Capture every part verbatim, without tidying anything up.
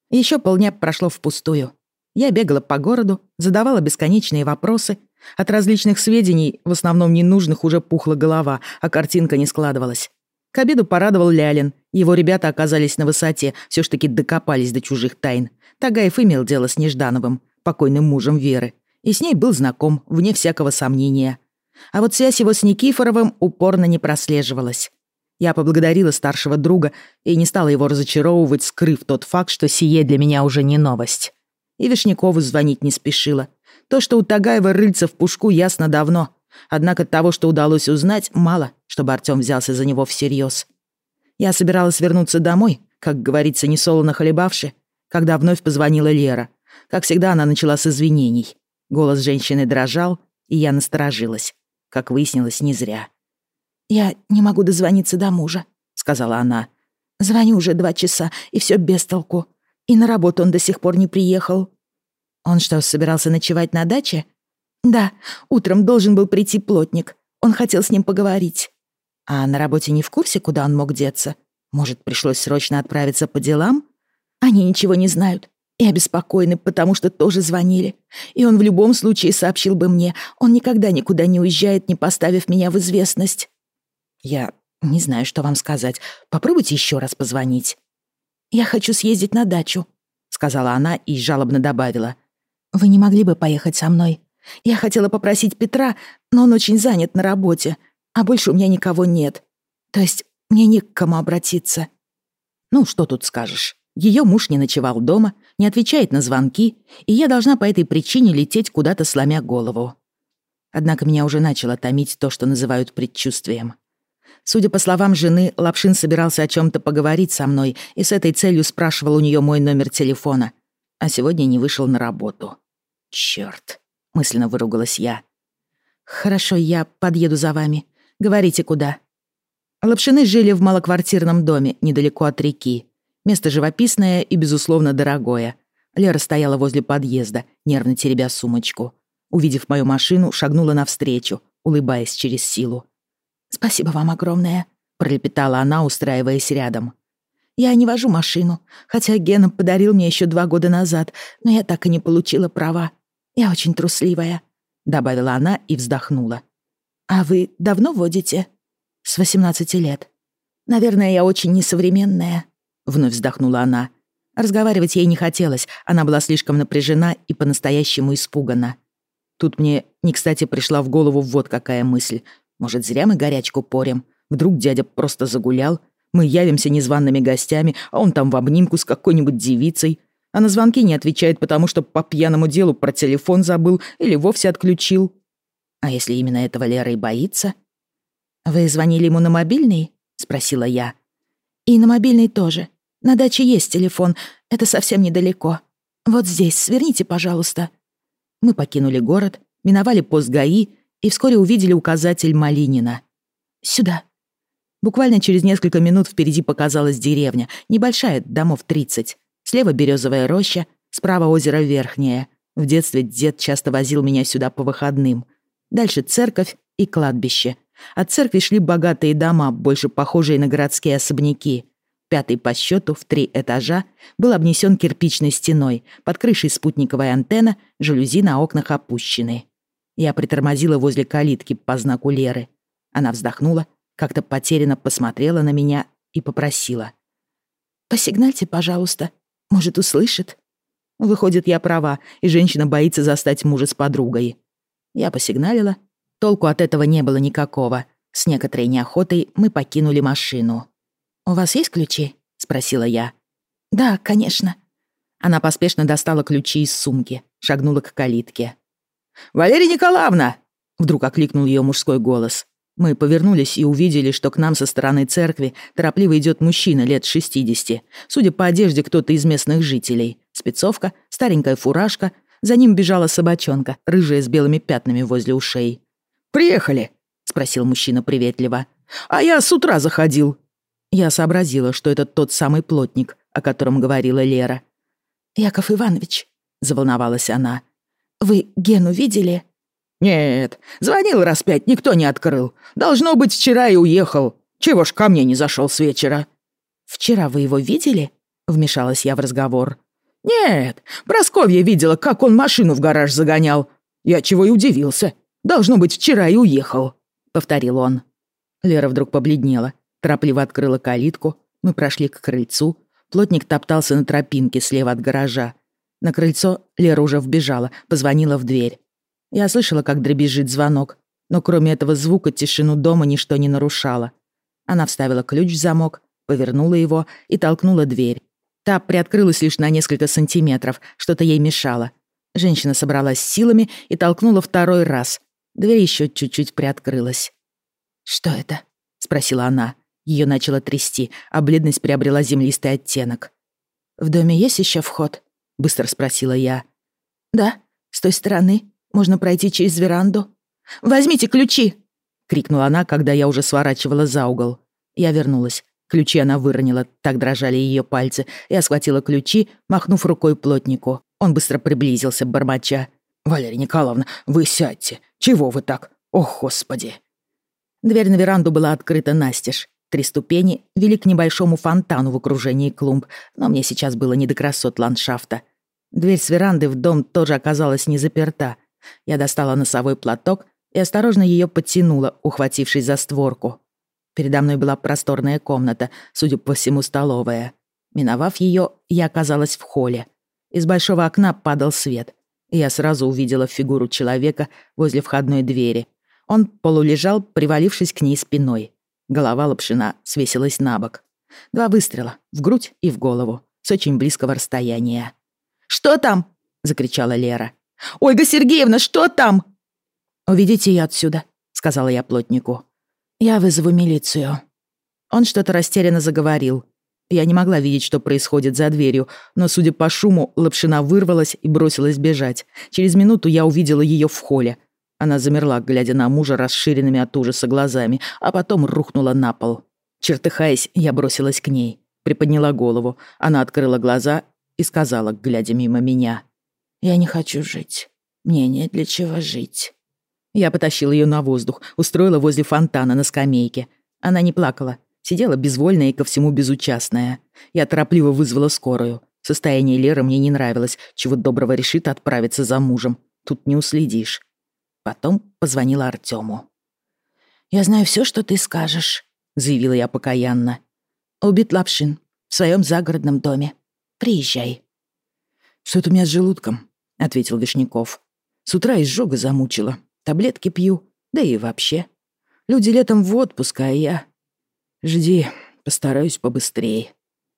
Еще полдня прошло впустую. Я бегала по городу, задавала бесконечные вопросы. От различных сведений, в основном ненужных, уже пухла голова, а картинка не складывалась. К обеду порадовал Лялин. Его ребята оказались на высоте, все ж таки докопались до чужих тайн. Тагаев имел дело с Неждановым, покойным мужем Веры, и с ней был знаком, вне всякого сомнения. А вот связь его с Никифоровым упорно не прослеживалась. Я поблагодарила старшего друга и не стала его разочаровывать, скрыв тот факт, что сие для меня уже не новость. И Вишнякову звонить не спешила. То, что у Тагаева рыльца в пушку, ясно давно. Однако того, что удалось узнать, мало, чтобы Артём взялся за него всерьез. Я собиралась вернуться домой, как говорится, несолоно хлебавши, когда вновь позвонила Лера. Как всегда, она начала с извинений. Голос женщины дрожал, и я насторожилась. Как выяснилось, не зря. «Я не могу дозвониться до мужа», — сказала она. «Звоню уже два часа, и все без толку. И на работу он до сих пор не приехал». «Он что, собирался ночевать на даче?» «Да, утром должен был прийти плотник. Он хотел с ним поговорить». «А на работе не в курсе, куда он мог деться? Может, пришлось срочно отправиться по делам?» «Они ничего не знают и обеспокоены, потому что тоже звонили. И он в любом случае сообщил бы мне. Он никогда никуда не уезжает, не поставив меня в известность». «Я не знаю, что вам сказать. Попробуйте еще раз позвонить». «Я хочу съездить на дачу», — сказала она и жалобно добавила. «Вы не могли бы поехать со мной? Я хотела попросить Петра, но он очень занят на работе, а больше у меня никого нет. То есть мне не к кому обратиться». Ну, что тут скажешь. Ее муж не ночевал дома, не отвечает на звонки, и я должна по этой причине лететь куда-то, сломя голову. Однако меня уже начало томить то, что называют предчувствием. Судя по словам жены, Лапшин собирался о чем-то поговорить со мной и с этой целью спрашивал у нее мой номер телефона, а сегодня не вышел на работу. Черт, мысленно выругалась я. «Хорошо, я подъеду за вами. Говорите, куда?» Лапшины жили в малоквартирном доме недалеко от реки. Место живописное и, безусловно, дорогое. Лера стояла возле подъезда, нервно теребя сумочку. Увидев мою машину, шагнула навстречу, улыбаясь через силу. «Спасибо вам огромное», — пролепетала она, устраиваясь рядом. «Я не вожу машину, хотя Гена подарил мне еще два года назад, но я так и не получила права. Я очень трусливая», — добавила она и вздохнула. «А вы давно водите?» «С восемнадцати лет». «Наверное, я очень несовременная», — вновь вздохнула она. Разговаривать ей не хотелось, она была слишком напряжена и по-настоящему испугана. Тут мне не кстати пришла в голову вот какая мысль. Может, зря мы горячку порем? Вдруг дядя просто загулял? Мы явимся незваными гостями, а он там в обнимку с какой-нибудь девицей. А на звонки не отвечает, потому что по пьяному делу про телефон забыл или вовсе отключил. А если именно этого Лера и боится? «Вы звонили ему на мобильный?» — спросила я. «И на мобильный тоже. На даче есть телефон. Это совсем недалеко. Вот здесь, сверните, пожалуйста». Мы покинули город, миновали пост ГАИ и вскоре увидели указатель Малинина. «Сюда». Буквально через несколько минут впереди показалась деревня, небольшая, домов тридцать. Слева березовая роща, справа озеро Верхнее. В детстве дед часто возил меня сюда по выходным. Дальше церковь и кладбище. От церкви шли богатые дома, больше похожие на городские особняки. Пятый по счету, в три этажа, был обнесен кирпичной стеной, под крышей спутниковая антенна, жалюзи на окнах опущены. Я притормозила возле калитки по знаку Леры. Она вздохнула, как-то потерянно посмотрела на меня и попросила. «Посигнальте, пожалуйста. Может, услышит?» Выходит, я права, и женщина боится застать мужа с подругой. Я посигналила. Толку от этого не было никакого. С некоторой неохотой мы покинули машину. «У вас есть ключи?» — спросила я. «Да, конечно». Она поспешно достала ключи из сумки, шагнула к калитке. «Валерия Николаевна!» — вдруг окликнул ее мужской голос. Мы повернулись и увидели, что к нам со стороны церкви торопливо идет мужчина лет шестидесяти. Судя по одежде, кто-то из местных жителей. Спецовка, старенькая фуражка. За ним бежала собачонка, рыжая с белыми пятнами возле ушей. «Приехали?» — спросил мужчина приветливо. «А я с утра заходил». Я сообразила, что это тот самый плотник, о котором говорила Лера. «Яков Иванович», — заволновалась она, — «вы Гену видели?» «Нет, звонил раз пять, никто не открыл. Должно быть, вчера и уехал. Чего ж ко мне не зашел с вечера?» «Вчера вы его видели?» — вмешалась я в разговор. «Нет, Прасковья видела, как он машину в гараж загонял. Я чего и удивился. Должно быть, вчера и уехал», — повторил он. Лера вдруг побледнела, торопливо открыла калитку. Мы прошли к крыльцу. Плотник топтался на тропинке слева от гаража. На крыльцо Лера уже вбежала, позвонила в дверь. Я слышала, как дребезжит звонок, но кроме этого звука тишину дома ничто не нарушало. Она вставила ключ в замок, повернула его и толкнула дверь. Та приоткрылась лишь на несколько сантиметров, что-то ей мешало. Женщина собралась с силами и толкнула второй раз. Дверь еще чуть-чуть приоткрылась. «Что это?» — спросила она. Ее начало трясти, а бледность приобрела землистый оттенок. «В доме есть еще вход?» — быстро спросила я. «Да, с той стороны. Можно пройти через веранду». «Возьмите ключи!» — крикнула она, когда я уже сворачивала за угол. Я вернулась. Ключи она выронила, так дрожали ее пальцы. Я схватила ключи, махнув рукой плотнику. Он быстро приблизился, бормоча. «Валерия Николаевна, вы сядьте. Чего вы так? Ох, Господи!» Дверь на веранду была открыта настежь. Три ступени вели к небольшому фонтану в окружении клумб, но мне сейчас было не до красот ландшафта. Дверь с веранды в дом тоже оказалась не заперта. Я достала носовой платок и осторожно ее подтянула, ухватившись за створку. Передо мной была просторная комната, судя по всему, столовая. Миновав ее, я оказалась в холле. Из большого окна падал свет, и я сразу увидела фигуру человека возле входной двери. Он полулежал, привалившись к ней спиной. Голова Лапшина свесилась на бок. Два выстрела, в грудь и в голову, с очень близкого расстояния. «Что там?» — закричала Лера. «Ольга Сергеевна, что там?» «Уведите ее отсюда», — сказала я плотнику. «Я вызову милицию». Он что-то растерянно заговорил. Я не могла видеть, что происходит за дверью, но, судя по шуму, Лапшина вырвалась и бросилась бежать. Через минуту я увидела ее в холле. Она замерла, глядя на мужа расширенными от ужаса глазами, а потом рухнула на пол. Чертыхаясь, я бросилась к ней, приподняла голову. Она открыла глаза и сказала, глядя мимо меня: «Я не хочу жить. Мне нет для чего жить». Я потащила ее на воздух, устроила возле фонтана на скамейке. Она не плакала, сидела безвольная и ко всему безучастная. Я торопливо вызвала скорую. Состояние Леры мне не нравилось, чего доброго решит отправиться за мужем. Тут не уследишь. Потом позвонила Артёму. «Я знаю все, что ты скажешь», — заявила я покаянно. «Убит Лапшин в своем загородном доме. Приезжай». «Что-то у меня с желудком», — ответил Вишняков. «С утра изжога замучила. Таблетки пью, да и вообще. Люди летом в отпуск, а я... Жди, постараюсь побыстрее».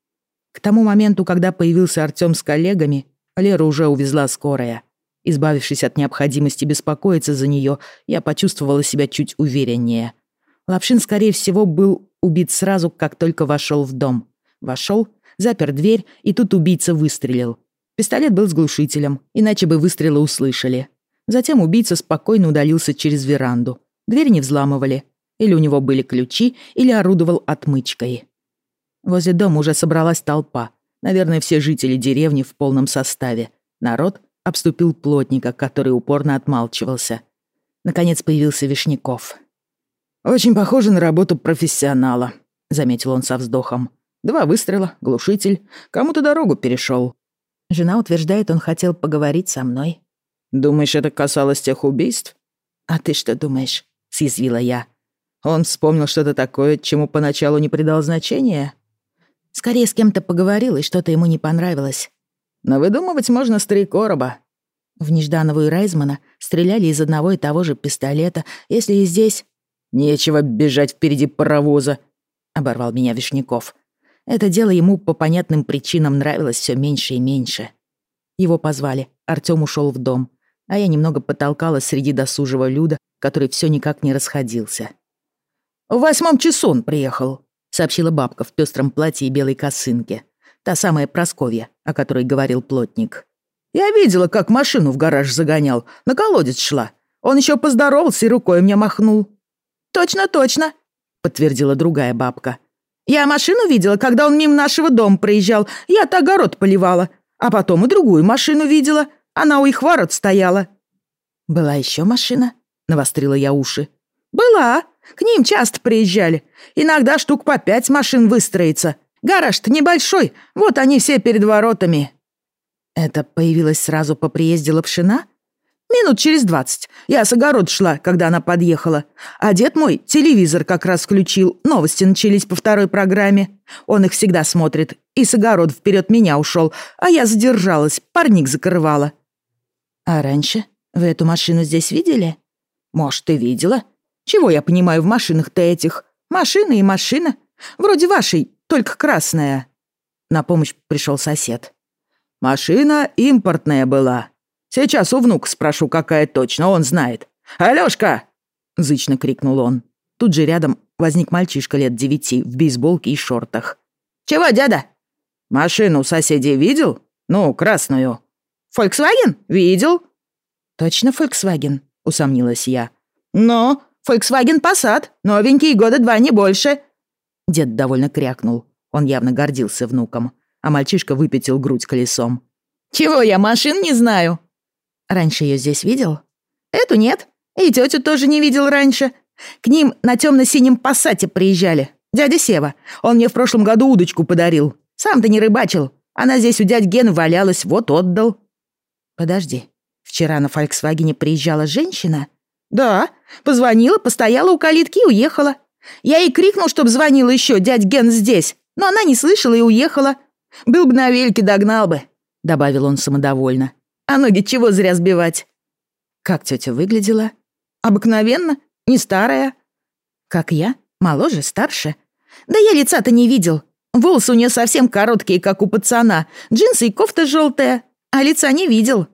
К тому моменту, когда появился Артём с коллегами, Леру уже увезла скорая. Избавившись от необходимости беспокоиться за неё, я почувствовала себя чуть увереннее. Лапшин, скорее всего, был убит сразу, как только вошёл в дом. Вошёл, запер дверь, и тут убийца выстрелил. Пистолет был с глушителем, иначе бы выстрелы услышали. Затем убийца спокойно удалился через веранду. Дверь не взламывали. Или у него были ключи, или орудовал отмычкой. Возле дома уже собралась толпа. Наверное, все жители деревни в полном составе. Народ обступил плотника, который упорно отмалчивался. Наконец появился Вишняков. «Очень похоже на работу профессионала», — заметил он со вздохом. «Два выстрела, глушитель. Кому-то дорогу перешел». Жена утверждает, он хотел поговорить со мной. «Думаешь, это касалось тех убийств?» «А ты что думаешь?» — съязвила я. «Он вспомнил что-то такое, чему поначалу не придал значения?» «Скорее с кем-то поговорил, и что-то ему не понравилось». «Но выдумывать можно с три короба». В Нежданову и Райзмана стреляли из одного и того же пистолета. Если и здесь... «Нечего бежать впереди паровоза», — оборвал меня Вишняков. Это дело ему по понятным причинам нравилось все меньше и меньше. Его позвали, Артём ушел в дом, а я немного потолкалась среди досужего люда, который все никак не расходился. «В восьмом часу он приехал», — сообщила бабка в пестром платье и белой косынке. Та самая Прасковья, о которой говорил плотник. «Я видела, как машину в гараж загонял, на колодец шла. Он еще поздоровался и рукой мне махнул». «Точно, точно», — подтвердила другая бабка. «Я машину видела, когда он мимо нашего дома проезжал. Я-то огород поливала. А потом и другую машину видела. Она у их ворот стояла». «Была еще машина?» — навострила я уши. «Была. К ним часто приезжали. Иногда штук по пять машин выстроится. Гараж-то небольшой. Вот они все перед воротами». Это появилось сразу по приезде Лапшина? Минут через двадцать. Я с огород шла, когда она подъехала. А дед мой телевизор как раз включил. Новости начались по второй программе. Он их всегда смотрит. И с огород вперед меня ушел. А я задержалась, парник закрывала. А раньше вы эту машину здесь видели? Может, ты видела? Чего я понимаю в машинах-то этих? Машина и машина. Вроде вашей, только красная. На помощь пришел сосед. Машина импортная была. Сейчас у внука спрошу, какая точно, он знает. «Алёшка!» — зычно крикнул он. Тут же рядом возник мальчишка лет девяти в бейсболке и шортах. «Чего, дядя?» «Машину у соседей видел? Ну, красную». «Фольксваген? Видел?» «Точно Фольксваген?» — усомнилась я. «Но, Фольксваген Пассат, новенький, года два, не больше». Дед довольно крякнул. Он явно гордился внуком, а мальчишка выпятил грудь колесом. «Чего я машин не знаю?» «Раньше ее здесь видел?» «Эту нет. И тетю тоже не видел раньше. К ним на темно-синем пассате приезжали. Дядя Сева. Он мне в прошлом году удочку подарил. Сам-то не рыбачил. Она здесь у дядь Гены валялась, вот отдал». «Подожди. Вчера на «Фольксвагене» приезжала женщина?» «Да. Позвонила, постояла у калитки и уехала. Я ей крикнул, чтоб звонила еще, дядь Ген здесь. Но она не слышала и уехала. Был бы на вельке, догнал бы», — добавил он самодовольно. «А ноги чего зря сбивать?» «Как тетя выглядела?» «Обыкновенно, не старая». «Как я? Моложе, старше?» «Да я лица-то не видел. Волосы у нее совсем короткие, как у пацана. Джинсы и кофта желтая, а лица не видел».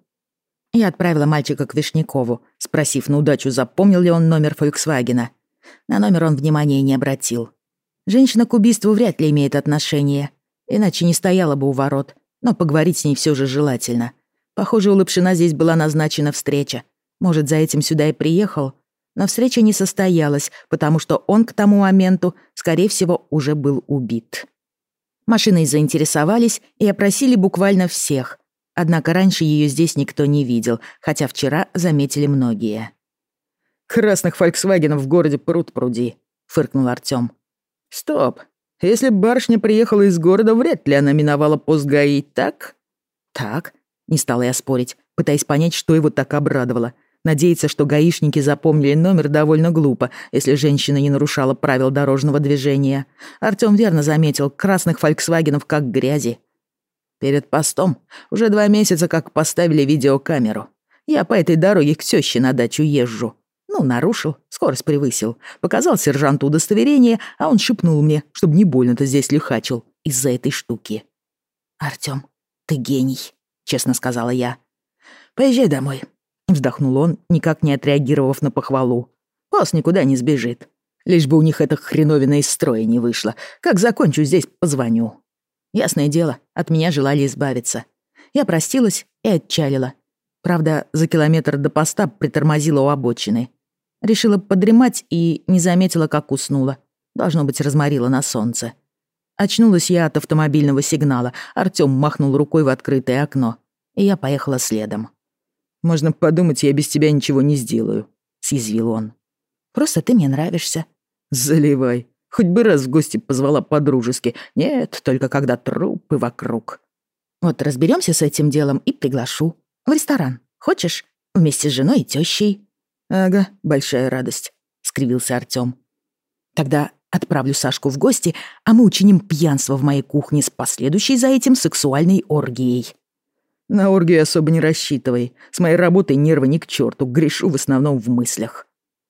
Я отправила мальчика к Вишнякову, спросив на удачу, запомнил ли он номер «Фольксвагена». На номер он внимания не обратил. Женщина к убийству вряд ли имеет отношение, иначе не стояла бы у ворот, но поговорить с ней все же желательно. Похоже, у Лапшина здесь была назначена встреча. Может, за этим сюда и приехал? Но встреча не состоялась, потому что он к тому моменту, скорее всего, уже был убит. Машиной заинтересовались и опросили буквально всех. Однако раньше ее здесь никто не видел, хотя вчера заметили многие. «Красных «Фольксвагенов» в городе пруд-пруди», — фыркнул Артём. «Стоп. Если барышня приехала из города, вряд ли она миновала пост ГАИ, так?» «Так». Не стала я спорить, пытаясь понять, что его так обрадовало. Надеяться, что гаишники запомнили номер, довольно глупо, если женщина не нарушала правил дорожного движения. Артём верно заметил, красных «Фольксвагенов» как грязи. Перед постом уже два месяца как поставили видеокамеру. Я по этой дороге к тёще на дачу езжу. Ну, нарушил, скорость превысил. Показал сержанту удостоверение, а он шепнул мне, чтобы не больно-то здесь лихачил из-за этой штуки. «Артём, ты гений», — честно сказала я. «Поезжай домой», — вздохнул он, никак не отреагировав на похвалу. «Пост никуда не сбежит. Лишь бы у них эта хреновина из строя не вышла. Как закончу здесь, позвоню». Ясное дело, от меня желали избавиться. Я простилась и отчалила. Правда, за километр до поста притормозила у обочины. Решила подремать и не заметила, как уснула. Должно быть, разморила на солнце. Очнулась я от автомобильного сигнала. Артём махнул рукой в открытое окно, и я поехала следом. «Можно подумать, я без тебя ничего не сделаю», — съязвил он. «Просто ты мне нравишься». «Заливай. Хоть бы раз в гости позвала по-дружески. Нет, только когда трупы вокруг». «Вот разберемся с этим делом и приглашу. В ресторан. Хочешь? Вместе с женой и тещей». «Ага, большая радость», — скривился Артём. «Тогда отправлю Сашку в гости, а мы учиним пьянство в моей кухне с последующей за этим сексуальной оргией». «На оргию особо не рассчитывай. С моей работой нервы ни к черту, грешу в основном в мыслях».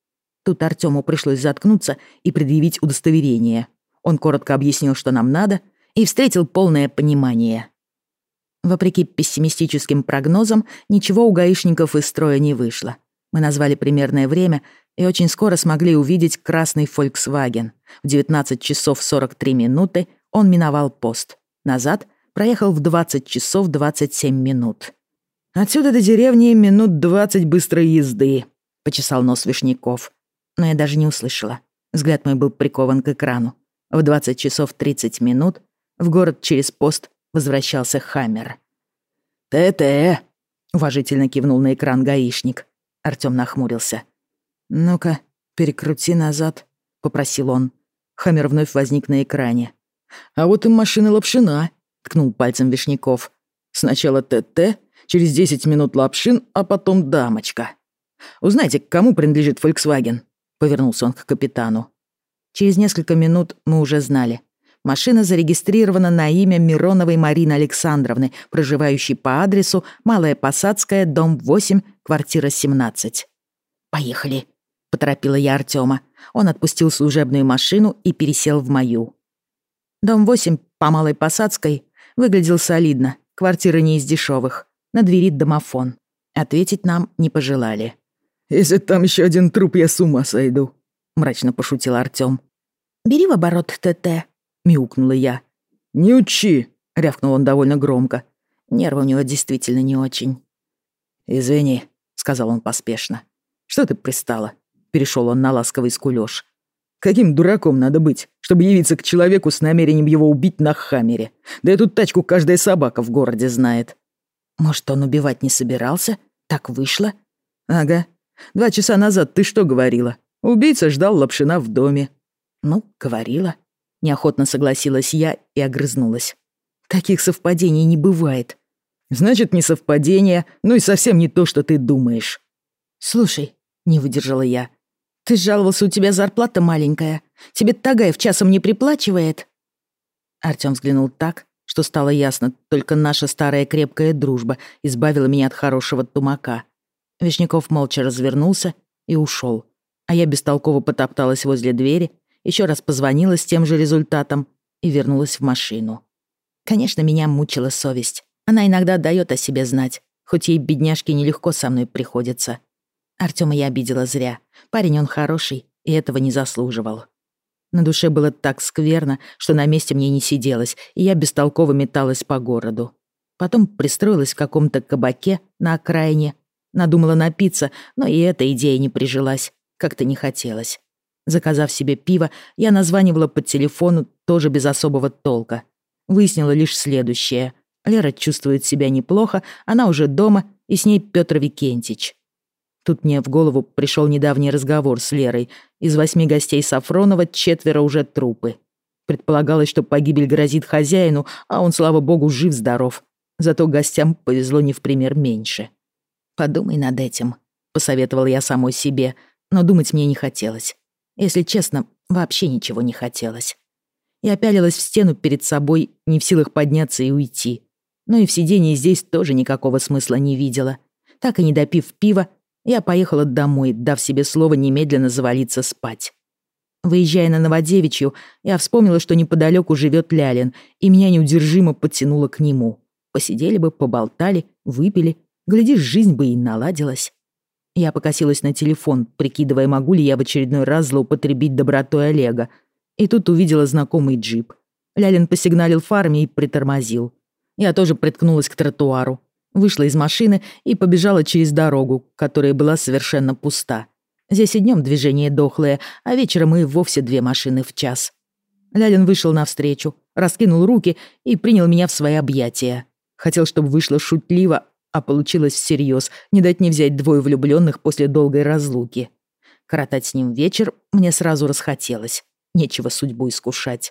Тут Артёму пришлось заткнуться и предъявить удостоверение. Он коротко объяснил, что нам надо, и встретил полное понимание. Вопреки пессимистическим прогнозам, ничего у гаишников из строя не вышло. Мы назвали примерное время и очень скоро смогли увидеть красный «Фольксваген». В девятнадцать часов сорок три минуты он миновал пост. Назад проехал в двадцать часов двадцать семь минут. «Отсюда до деревни минут двадцать быстрой езды», — почесал нос Вишняков. Но я даже не услышала. Взгляд мой был прикован к экрану. В двадцать часов тридцать минут в город через пост возвращался «Хаммер». «Тэ-тэ», — уважительно кивнул на экран гаишник. Артём нахмурился. «Ну-ка, перекрути назад», — попросил он. «Хаммер» вновь возник на экране. «А вот и машина Лапшина», — ткнул пальцем Вишняков. Сначала ТТ, через десять минут Лапшин, а потом дамочка. Узнайте, кому принадлежит Volkswagen?» — повернулся он к капитану. Через несколько минут мы уже знали. Машина зарегистрирована на имя Мироновой Марины Александровны, проживающей по адресу Малая Посадская, дом восемь, квартира семнадцать. «Поехали», — поторопила я Артёма. Он отпустил служебную машину и пересел в мою. Дом восемь по Малой Посадской выглядел солидно, квартира не из дешевых. На двери домофон. Ответить нам не пожелали. «Если там еще один труп, я с ума сойду», — мрачно пошутил Артём. «Бери в оборот ТТ», — мяукнула я. «Не учи», — рявкнул он довольно громко. Нервы у него действительно не очень. «Извини», — сказал он поспешно. «Что ты пристала?» — перешел он на ласковый скулёж. «Каким дураком надо быть, чтобы явиться к человеку с намерением его убить на хаммере? Да эту тачку каждая собака в городе знает». «Может, он убивать не собирался? Так вышло?» «Ага. Два часа назад ты что говорила? Убийца ждал Лапшина в доме». «Ну, говорила». Неохотно согласилась я и огрызнулась. «Таких совпадений не бывает». «Значит, не совпадение, ну и совсем не то, что ты думаешь». «Слушай», — не выдержала я, — «ты жаловался, у тебя зарплата маленькая. Тебе Тагаев часом не приплачивает?» Артём взглянул так, что стало ясно, только наша старая крепкая дружба избавила меня от хорошего тумака. Вишняков молча развернулся и ушел, а я бестолково потопталась возле двери, еще раз позвонила с тем же результатом и вернулась в машину. Конечно, меня мучила совесть. Она иногда дает о себе знать, хоть ей, бедняжке, нелегко со мной приходится. Артёма я обидела зря. Парень он хороший и этого не заслуживал. На душе было так скверно, что на месте мне не сиделось, и я бестолково металась по городу. Потом пристроилась в каком-то кабаке на окраине. Надумала напиться, но и эта идея не прижилась. Как-то не хотелось. Заказав себе пиво, я названивала по телефону тоже без особого толка. Выяснила лишь следующее. Лера чувствует себя неплохо, она уже дома, и с ней Пётр Викентич. Тут мне в голову пришел недавний разговор с Лерой. Из восьми гостей Сафронова четверо уже трупы. Предполагалось, что погибель грозит хозяину, а он, слава богу, жив-здоров. Зато гостям повезло не в пример меньше. «Подумай над этим», — посоветовала я самой себе, но думать мне не хотелось. Если честно, вообще ничего не хотелось. Я пялилась в стену перед собой, не в силах подняться и уйти. Но и в сидении здесь тоже никакого смысла не видела. Так и не допив пива, я поехала домой, дав себе слово немедленно завалиться спать. Выезжая на Новодевичью, я вспомнила, что неподалеку живет Лялин, и меня неудержимо подтянуло к нему. Посидели бы, поболтали, выпили, глядишь, жизнь бы и наладилась. Я покосилась на телефон, прикидывая, могу ли я в очередной раз злоупотребить добротой Олега. И тут увидела знакомый джип. Лялин посигналил фарами и притормозил. Я тоже приткнулась к тротуару, вышла из машины и побежала через дорогу, которая была совершенно пуста. Здесь и днем движение дохлое, а вечером и вовсе две машины в час. Лялин вышел навстречу, раскинул руки и принял меня в свои объятия. Хотел, чтобы вышло шутливо, а получилось всерьез, не дать не взять двое влюбленных после долгой разлуки. Коротать с ним вечер мне сразу расхотелось. Нечего судьбу искушать.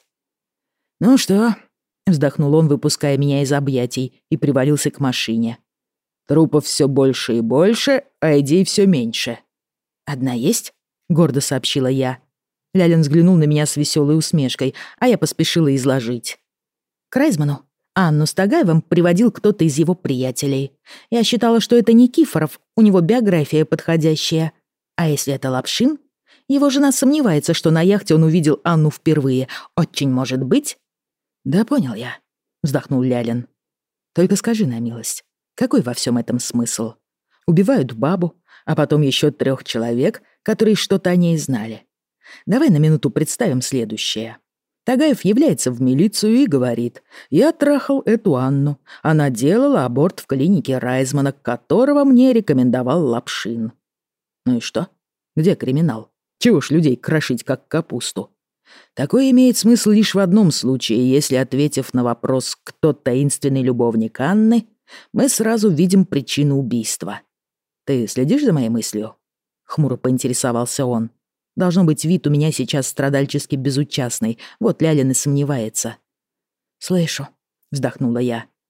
«Ну что?» — вздохнул он, выпуская меня из объятий, и привалился к машине. «Трупов все больше и больше, а идей все меньше». «Одна есть?» — гордо сообщила я. Лялин взглянул на меня с веселой усмешкой, а я поспешила изложить. К Райзману Анну с Тагаевым приводил кто-то из его приятелей. Я считала, что это Никифоров, у него биография подходящая. А если это Лапшин? Его жена сомневается, что на яхте он увидел Анну впервые. Очень может быть. «Да понял я», — вздохнул Лялин. «Только скажи на милость, какой во всем этом смысл? Убивают бабу, а потом еще трех человек, которые что-то о ней знали. Давай на минуту представим следующее. Тагаев является в милицию и говорит: «Я трахал эту Анну. Она делала аборт в клинике Райзмана, которого мне рекомендовал Лапшин». Ну и что? Где криминал? Чего ж людей крошить как капусту? Такое имеет смысл лишь в одном случае, если, ответив на вопрос «кто таинственный любовник Анны?», мы сразу видим причину убийства. «Ты следишь за моей мыслью?» — хмуро поинтересовался он. Должно быть, вид у меня сейчас страдальчески безучастный, вот Лялин и сомневается. «Слышу», — вздохнула я.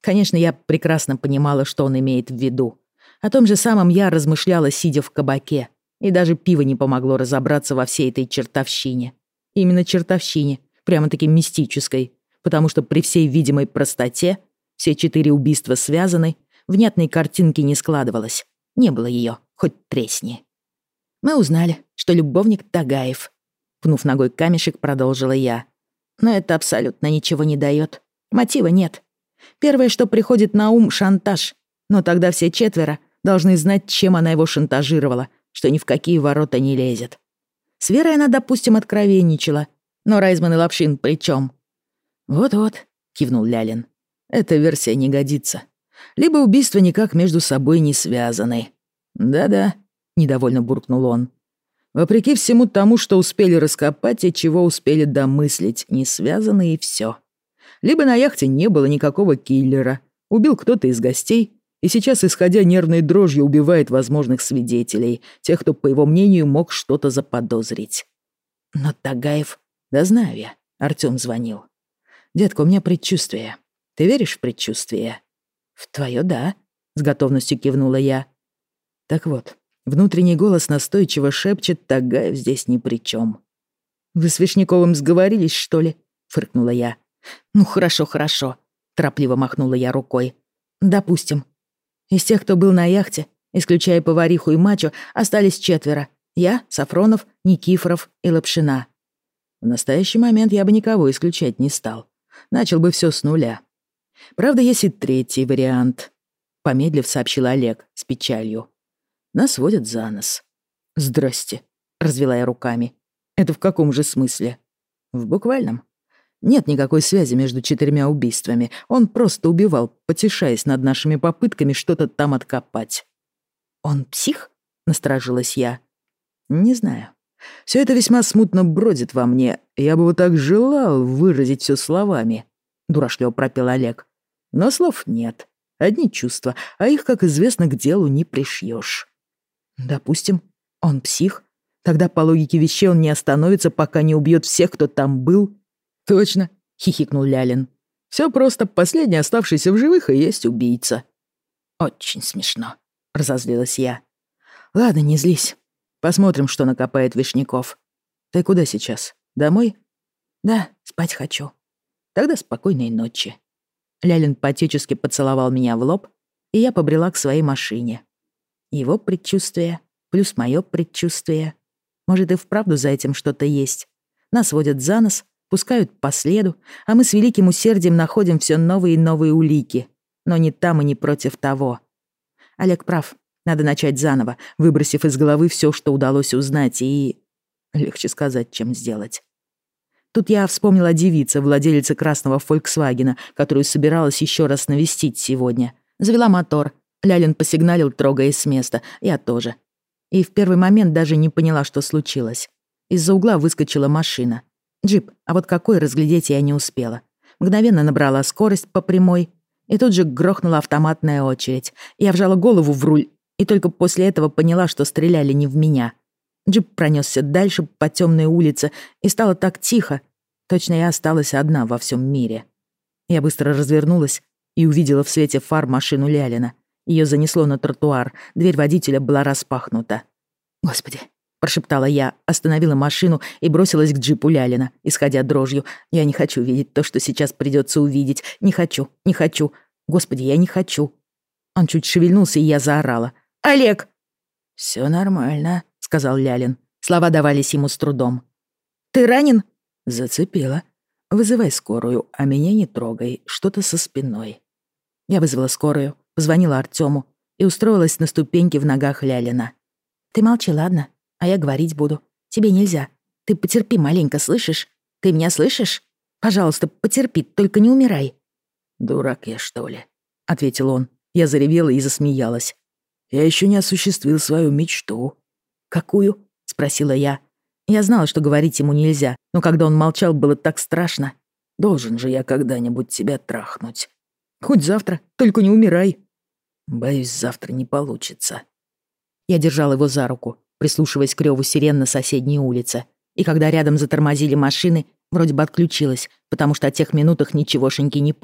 Конечно, я прекрасно понимала, что он имеет в виду. О том же самом я размышляла, сидя в кабаке, и даже пиво не помогло разобраться во всей этой чертовщине. Именно чертовщине, прямо-таки мистической, потому что при всей видимой простоте все четыре убийства связаны, внятной картинки не складывалось. Не было ее, хоть тресни. Мы узнали, что любовник Тагаев. Пнув ногой камешек, продолжила я. Но это абсолютно ничего не дает. Мотива нет. Первое, что приходит на ум — шантаж. Но тогда все четверо должны знать, чем она его шантажировала, что ни в какие ворота не лезет. С Верой она, допустим, откровенничала. Но Райзман и Лапшин при чем? «Вот-вот», — кивнул Лялин. «Эта версия не годится. Либо убийства никак между собой не связаны». «Да-да», — недовольно буркнул он. «Вопреки всему тому, что успели раскопать и чего успели домыслить, не связаны и все. Либо на яхте не было никакого киллера, убил кто-то из гостей, и сейчас, исходя нервной дрожью, убивает возможных свидетелей, тех, кто, по его мнению, мог что-то заподозрить. Но Тагаев... Да знаю я, Артём звонил. Детка, у меня предчувствие. Ты веришь в предчувствие?» «В твое, да», — с готовностью кивнула я. Так вот, внутренний голос настойчиво шепчет: Тагаев здесь ни при чем. «Вы с Вишняковым сговорились, что ли?» — фыркнула я. «Ну хорошо, хорошо», — торопливо махнула я рукой. «Допустим. Из тех, кто был на яхте, исключая повариху и мачо, остались четверо. Я, Сафронов, Никифоров и Лапшина. В настоящий момент я бы никого исключать не стал. Начал бы все с нуля. Правда, есть и третий вариант», — помедлив сообщил Олег с печалью. «Нас водят за нос». «Здрасте», — развела я руками. «Это в каком же смысле?» «В буквальном. Нет никакой связи между четырьмя убийствами. Он просто убивал, потешаясь над нашими попытками что-то там откопать». «Он псих?» — насторожилась я. «Не знаю. Все это весьма смутно бродит во мне. Я бы вот так желал выразить все словами», — дурашливо пропел Олег. «Но слов нет. Одни чувства, а их, как известно, к делу не пришьешь». «Допустим, он псих. Тогда по логике вещей он не остановится, пока не убьет всех, кто там был». «Точно», — хихикнул Лялин. «Все просто, последний оставшийся в живых и есть убийца». «Очень смешно», — разозлилась я. «Ладно, не злись. Посмотрим, что накопает Вишняков. Ты куда сейчас? Домой?» «Да, спать хочу». «Тогда спокойной ночи». Лялин по-отечески поцеловал меня в лоб, и я побрела к своей машине. Его предчувствие плюс мое предчувствие. Может, и вправду за этим что-то есть. Нас водят за нос, пускают по следу, а мы с великим усердием находим все новые и новые улики. Но не там и не против того. Олег прав. Надо начать заново, выбросив из головы все, что удалось узнать, и... Легче сказать, чем сделать. Тут я вспомнила о девице, владелице красного «Фольксвагена», которую собиралась еще раз навестить сегодня. Завела мотор. Лялин посигналил, трогаясь с места. Я тоже. И в первый момент даже не поняла, что случилось. Из-за угла выскочила машина. Джип, а вот какой разглядеть я не успела. Мгновенно набрала скорость по прямой, и тут же грохнула автоматная очередь. Я вжала голову в руль, и только после этого поняла, что стреляли не в меня. Джип пронесся дальше по темной улице, и стало так тихо. Точно я осталась одна во всем мире. Я быстро развернулась и увидела в свете фар машину Лялина. Ее занесло на тротуар, дверь водителя была распахнута. «Господи!» — прошептала я, остановила машину и бросилась к джипу Лялина, исходя дрожью. «Я не хочу видеть то, что сейчас придется увидеть. Не хочу, не хочу. Господи, я не хочу». Он чуть шевельнулся, и я заорала. «Олег!» «Все нормально», — сказал Лялин. Слова давались ему с трудом. «Ты ранен?» «Зацепила. Вызывай скорую, а меня не трогай. Что-то со спиной». Я вызвала скорую, позвонила Артёму и устроилась на ступеньке в ногах Лялина. «Ты молчи, ладно? А я говорить буду. Тебе нельзя. Ты потерпи маленько, слышишь? Ты меня слышишь? Пожалуйста, потерпи, только не умирай». «Дурак я, что ли?» — ответил он. Я заревела и засмеялась. «Я еще не осуществил свою мечту». «Какую?» — спросила я. Я знала, что говорить ему нельзя, но когда он молчал, было так страшно. «Должен же я когда-нибудь тебя трахнуть». «Хоть завтра, только не умирай». «Боюсь, завтра не получится». Я держала его за руку, прислушиваясь к рёву сирен на соседней улице. И когда рядом затормозили машины, вроде бы отключилась, потому что о тех минутах ничегошеньки не помню.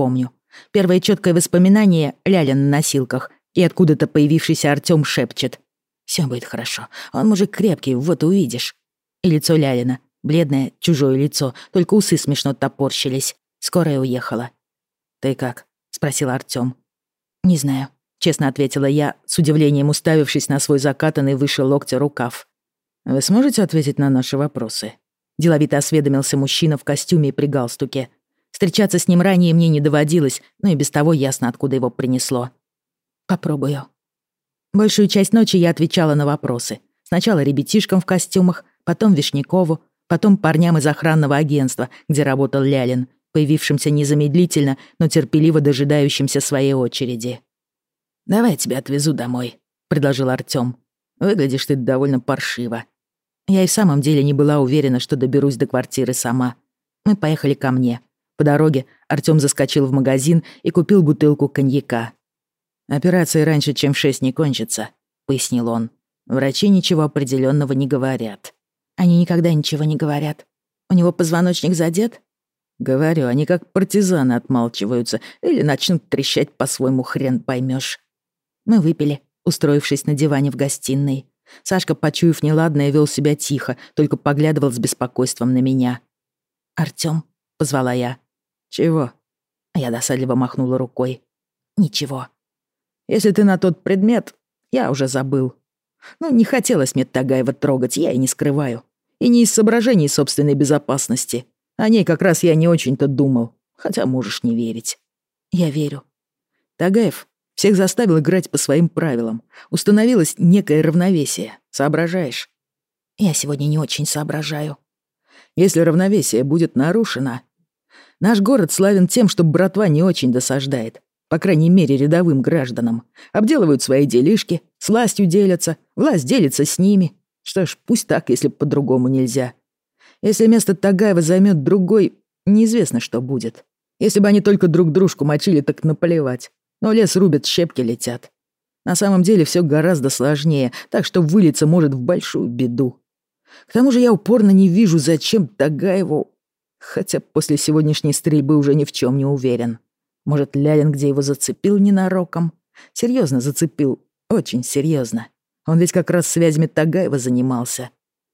Первое четкое воспоминание — Ляля на носилках, и откуда-то появившийся Артём шепчет: «Всё будет хорошо, он мужик крепкий, вот увидишь». И лицо Лялина, бледное, чужое лицо, только усы смешно топорщились. Скорая уехала. «Ты как?» — спросил Артём. «Не знаю», — честно ответила я, с удивлением уставившись на свой закатанный выше локтя рукав. «Вы сможете ответить на наши вопросы?» Деловито осведомился мужчина в костюме и при галстуке. Встречаться с ним ранее мне не доводилось, но и без того ясно, откуда его принесло. «Попробую». Большую часть ночи я отвечала на вопросы. Сначала ребятишкам в костюмах, потом Вишнякову, потом парням из охранного агентства, где работал Лялин, появившимся незамедлительно, но терпеливо дожидающимся своей очереди. «Давай я тебя отвезу домой», — предложил Артём. «Выглядишь ты довольно паршиво». Я и в самом деле не была уверена, что доберусь до квартиры сама. Мы поехали ко мне. По дороге Артём заскочил в магазин и купил бутылку коньяка. «Операция раньше, чем в шесть, не кончится», — пояснил он. «Врачи ничего определенного не говорят». «Они никогда ничего не говорят. У него позвоночник задет?» «Говорю, они как партизаны отмалчиваются или начнут трещать по-своему, хрен поймешь». Мы выпили, устроившись на диване в гостиной. Сашка, почуяв неладное, вел себя тихо, только поглядывал с беспокойством на меня. «Артём», — позвала я. «Чего?» Я досадливо махнула рукой. «Ничего. Если ты на тот предмет, я уже забыл. Ну, не хотелось мне Тагаева трогать, я и не скрываю. И не из соображений собственной безопасности. О ней как раз я не очень-то думал, хотя можешь не верить». «Я верю». Тагаев всех заставил играть по своим правилам. Установилось некое равновесие. Соображаешь? Я сегодня не очень соображаю. Если равновесие будет нарушено... Наш город славен тем, что братва не очень досаждает. По крайней мере, рядовым гражданам. Обделывают свои делишки, с властью делятся, власть делится с ними. Что ж, пусть так, если по-другому нельзя. Если место Тагаева займет другой, неизвестно, что будет. Если бы они только друг дружку мочили, так наплевать. Но лес рубят, щепки летят. На самом деле все гораздо сложнее, так что вылиться может в большую беду. К тому же я упорно не вижу, зачем Тагаеву... Хотя после сегодняшней стрельбы уже ни в чем не уверен. Может, Лялин где его зацепил ненароком? Серьезно зацепил, очень серьезно. Он ведь как раз связями Тагаева занимался.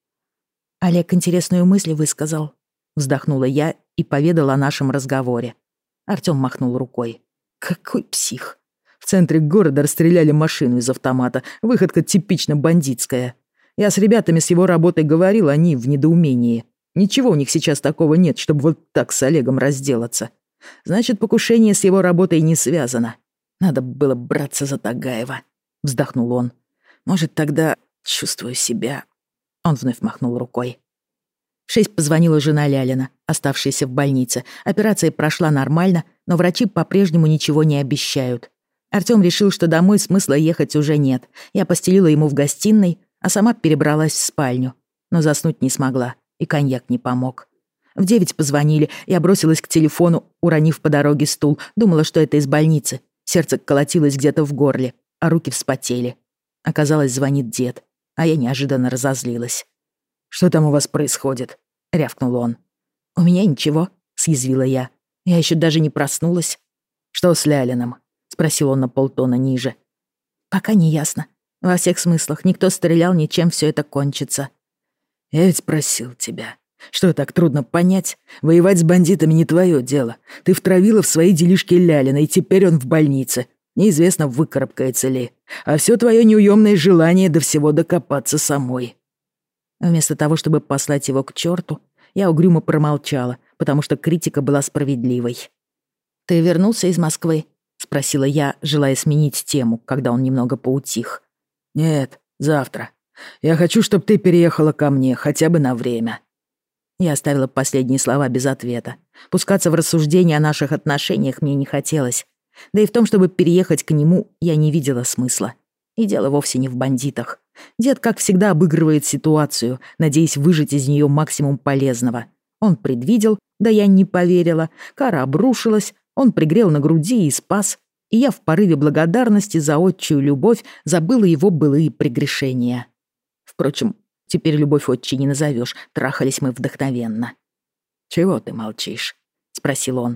Олег интересную мысль высказал. Вздохнула я и поведала о нашем разговоре. Артём махнул рукой. Какой псих. В центре города расстреляли машину из автомата. Выходка типично бандитская. Я с ребятами с его работой говорил, они в недоумении. Ничего у них сейчас такого нет, чтобы вот так с Олегом разделаться. Значит, покушение с его работой не связано. Надо было браться за Тагаева. Вздохнул он. Может, тогда чувствую себя... Он вновь махнул рукой. В шесть позвонила жена Лялина, оставшаяся в больнице. Операция прошла нормально, но врачи по-прежнему ничего не обещают. Артём решил, что домой смысла ехать уже нет. Я постелила ему в гостиной, а сама перебралась в спальню. Но заснуть не смогла, и коньяк не помог. В девять позвонили, я бросилась к телефону, уронив по дороге стул. Думала, что это из больницы. Сердце колотилось где-то в горле, а руки вспотели. Оказалось, звонит дед, а я неожиданно разозлилась. «Что там у вас происходит?» — рявкнул он. «У меня ничего», — съязвила я. «Я еще даже не проснулась». «Что с Лялиным?» — спросил он на полтона ниже. «Пока не ясно. Во всех смыслах. Никто стрелял, ничем все это кончится». «Я ведь просил тебя. Что так трудно понять? Воевать с бандитами не твое дело. Ты втравила в свои делишки Лялина, и теперь он в больнице. Неизвестно, выкарабкается ли. А все твое неуемное желание до всего докопаться самой». Вместо того, чтобы послать его к черту, я угрюмо промолчала, потому что критика была справедливой. «Ты вернулся из Москвы?» — спросила я, желая сменить тему, когда он немного поутих. «Нет, завтра. Я хочу, чтобы ты переехала ко мне, хотя бы на время». Я оставила последние слова без ответа. Пускаться в рассуждения о наших отношениях мне не хотелось. Да и в том, чтобы переехать к нему, я не видела смысла. И дело вовсе не в бандитах. Дед, как всегда, обыгрывает ситуацию, надеясь выжать из нее максимум полезного. Он предвидел, да я не поверила. Кара обрушилась, он пригрел на груди и спас. И я в порыве благодарности за отчую любовь забыла его былые прегрешения. Впрочем, теперь любовь отчи не назовешь, трахались мы вдохновенно. «Чего ты молчишь?» — спросил он.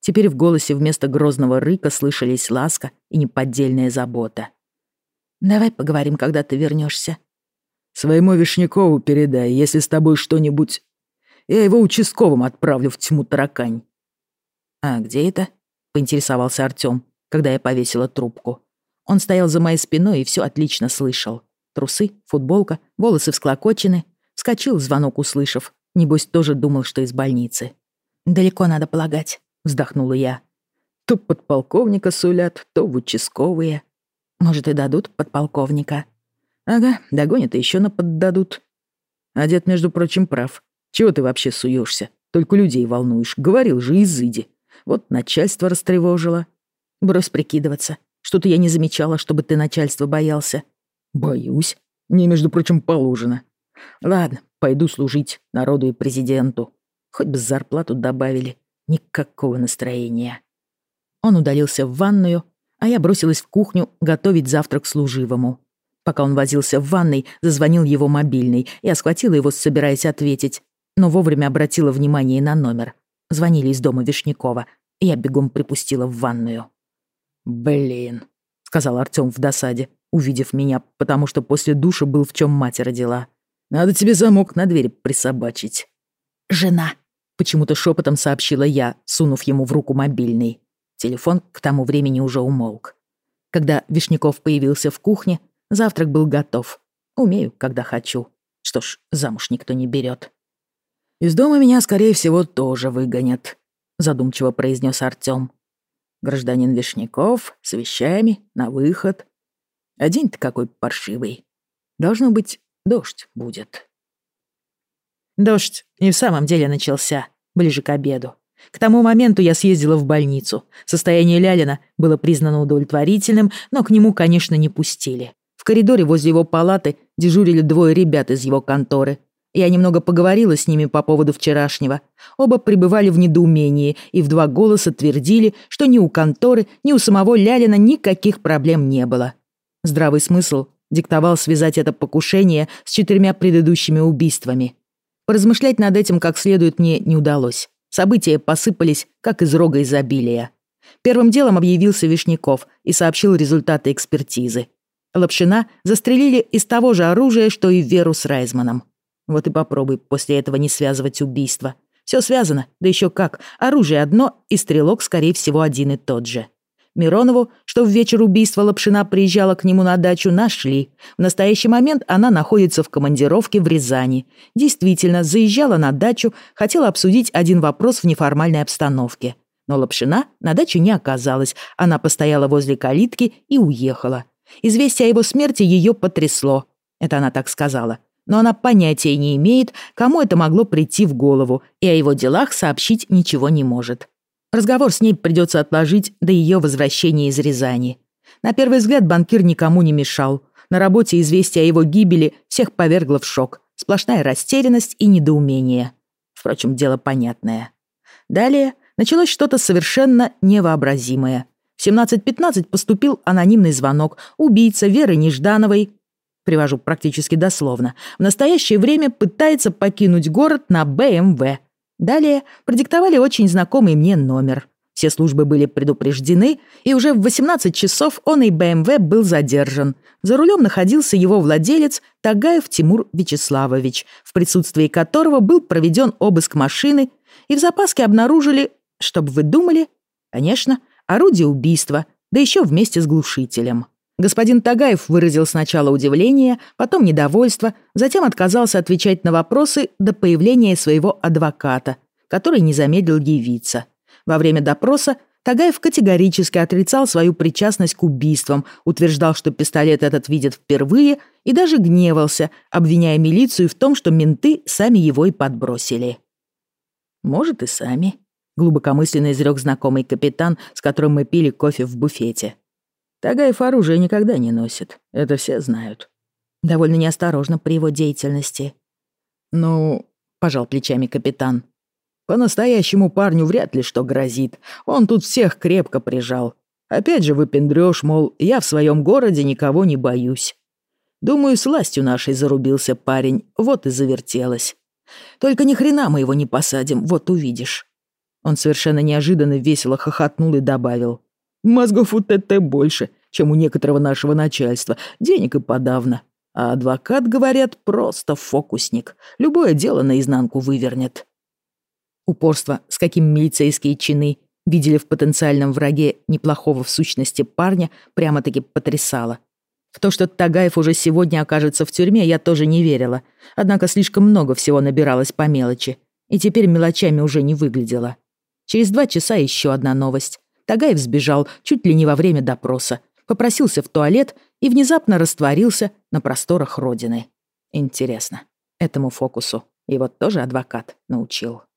Теперь в голосе вместо грозного рыка слышались ласка и неподдельная забота. «Давай поговорим, когда ты вернешься. «Своему Вишнякову передай, если с тобой что-нибудь... Я его участковым отправлю в тьму таракань». «А где это?» — поинтересовался Артём, когда я повесила трубку. Он стоял за моей спиной и всё отлично слышал. Трусы, футболка, волосы всклокочены. Вскочил, звонок услышав. Небось, тоже думал, что из больницы. «Далеко, надо полагать», — вздохнула я. «То подполковника сулят, то в участковые». «Может, и дадут подполковника?» «Ага, догонят и ещё наподдадут». «А дед, между прочим, прав. Чего ты вообще суёшься? Только людей волнуешь. Говорил же, изыди. Вот начальство растревожило». «Брось прикидываться. Что-то я не замечала, чтобы ты начальства боялся». «Боюсь. Мне, между прочим, положено. Ладно, пойду служить народу и президенту. Хоть бы зарплату добавили. Никакого настроения». Он удалился в ванную, а я бросилась в кухню готовить завтрак служивому. Пока он возился в ванной, зазвонил его мобильный. Я схватила его, собираясь ответить, но вовремя обратила внимание на номер. Звонили из дома Вишнякова, и я бегом припустила в ванную. «Блин», — сказал Артём в досаде, увидев меня, потому что после душа был в чем мать родила. «Надо тебе замок на двери присобачить». «Жена», — почему-то шепотом сообщила я, сунув ему в руку мобильный. Телефон к тому времени уже умолк. Когда Вишняков появился в кухне, завтрак был готов. Умею, когда хочу. Что ж, замуж никто не берет. «Из дома меня, скорее всего, тоже выгонят», — задумчиво произнес Артём. «Гражданин Вишняков с вещами на выход. А день-то какой паршивый. Должно быть, дождь будет». Дождь и в самом деле начался, ближе к обеду. К тому моменту я съездила в больницу. Состояние Лялина было признано удовлетворительным, но к нему, конечно, не пустили. В коридоре возле его палаты дежурили двое ребят из его конторы. Я немного поговорила с ними по поводу вчерашнего. Оба пребывали в недоумении и в два голоса твердили, что ни у конторы, ни у самого Лялина никаких проблем не было. Здравый смысл диктовал связать это покушение с четырьмя предыдущими убийствами. Поразмышлять над этим как следует мне не удалось. События посыпались, как из рога изобилия. Первым делом объявился Вишняков и сообщил результаты экспертизы. Лапшина застрелили из того же оружия, что и Веру с Райзманом. Вот и попробуй после этого не связывать убийство. Все связано, да еще как. Оружие одно, и стрелок, скорее всего, один и тот же. Миронову, что в вечер убийства Лапшина приезжала к нему на дачу, нашли. В настоящий момент она находится в командировке в Рязани. Действительно, заезжала на дачу, хотела обсудить один вопрос в неформальной обстановке. Но Лапшина на даче не оказалась. Она постояла возле калитки и уехала. Известие о его смерти ее потрясло. Это она так сказала. Но она понятия не имеет, кому это могло прийти в голову, и о его делах сообщить ничего не может. Разговор с ней придется отложить до ее возвращения из Рязани. На первый взгляд банкир никому не мешал. На работе известие о его гибели всех повергло в шок. Сплошная растерянность и недоумение. Впрочем, дело понятное. Далее началось что-то совершенно невообразимое. В семнадцать пятнадцать поступил анонимный звонок. Убийца Веры Неждановой, привожу практически дословно, в настоящее время пытается покинуть город на бэ эм вэ. Далее продиктовали очень знакомый мне номер. Все службы были предупреждены, и уже в восемнадцать часов он и бэ эм вэ был задержан. За рулем находился его владелец Тагаев Тимур Вячеславович, в присутствии которого был проведен обыск машины, и в запаске обнаружили, чтобы вы думали, конечно, орудие убийства, да еще вместе с глушителем. Господин Тагаев выразил сначала удивление, потом недовольство, затем отказался отвечать на вопросы до появления своего адвоката, который не замедлил явиться. Во время допроса Тагаев категорически отрицал свою причастность к убийствам, утверждал, что пистолет этот видит впервые, и даже гневался, обвиняя милицию в том, что менты сами его и подбросили. «Может, и сами», — глубокомысленно изрек знакомый капитан, с которым мы пили кофе в буфете. Тагаев оружие никогда не носит, это все знают. Довольно неосторожно при его деятельности. «Ну, — пожал плечами капитан, — по-настоящему парню вряд ли что грозит. Он тут всех крепко прижал. Опять же выпендрёшь, мол, я в своем городе никого не боюсь. Думаю, с властью нашей зарубился парень, вот и завертелось. Только ни хрена мы его не посадим, вот увидишь». Он совершенно неожиданно весело хохотнул и добавил. «Мозгов у ТТ больше, чем у некоторого нашего начальства. Денег и подавно. А адвокат, говорят, просто фокусник. Любое дело наизнанку вывернет». Упорство, с каким милицейские чины видели в потенциальном враге неплохого в сущности парня, прямо-таки потрясало. В то, что Тагаев уже сегодня окажется в тюрьме, я тоже не верила. Однако слишком много всего набиралось по мелочи. И теперь мелочами уже не выглядело. Через два часа еще одна новость. Тагаев сбежал чуть ли не во время допроса, попросился в туалет и внезапно растворился на просторах родины. Интересно, этому фокусу его тоже адвокат научил.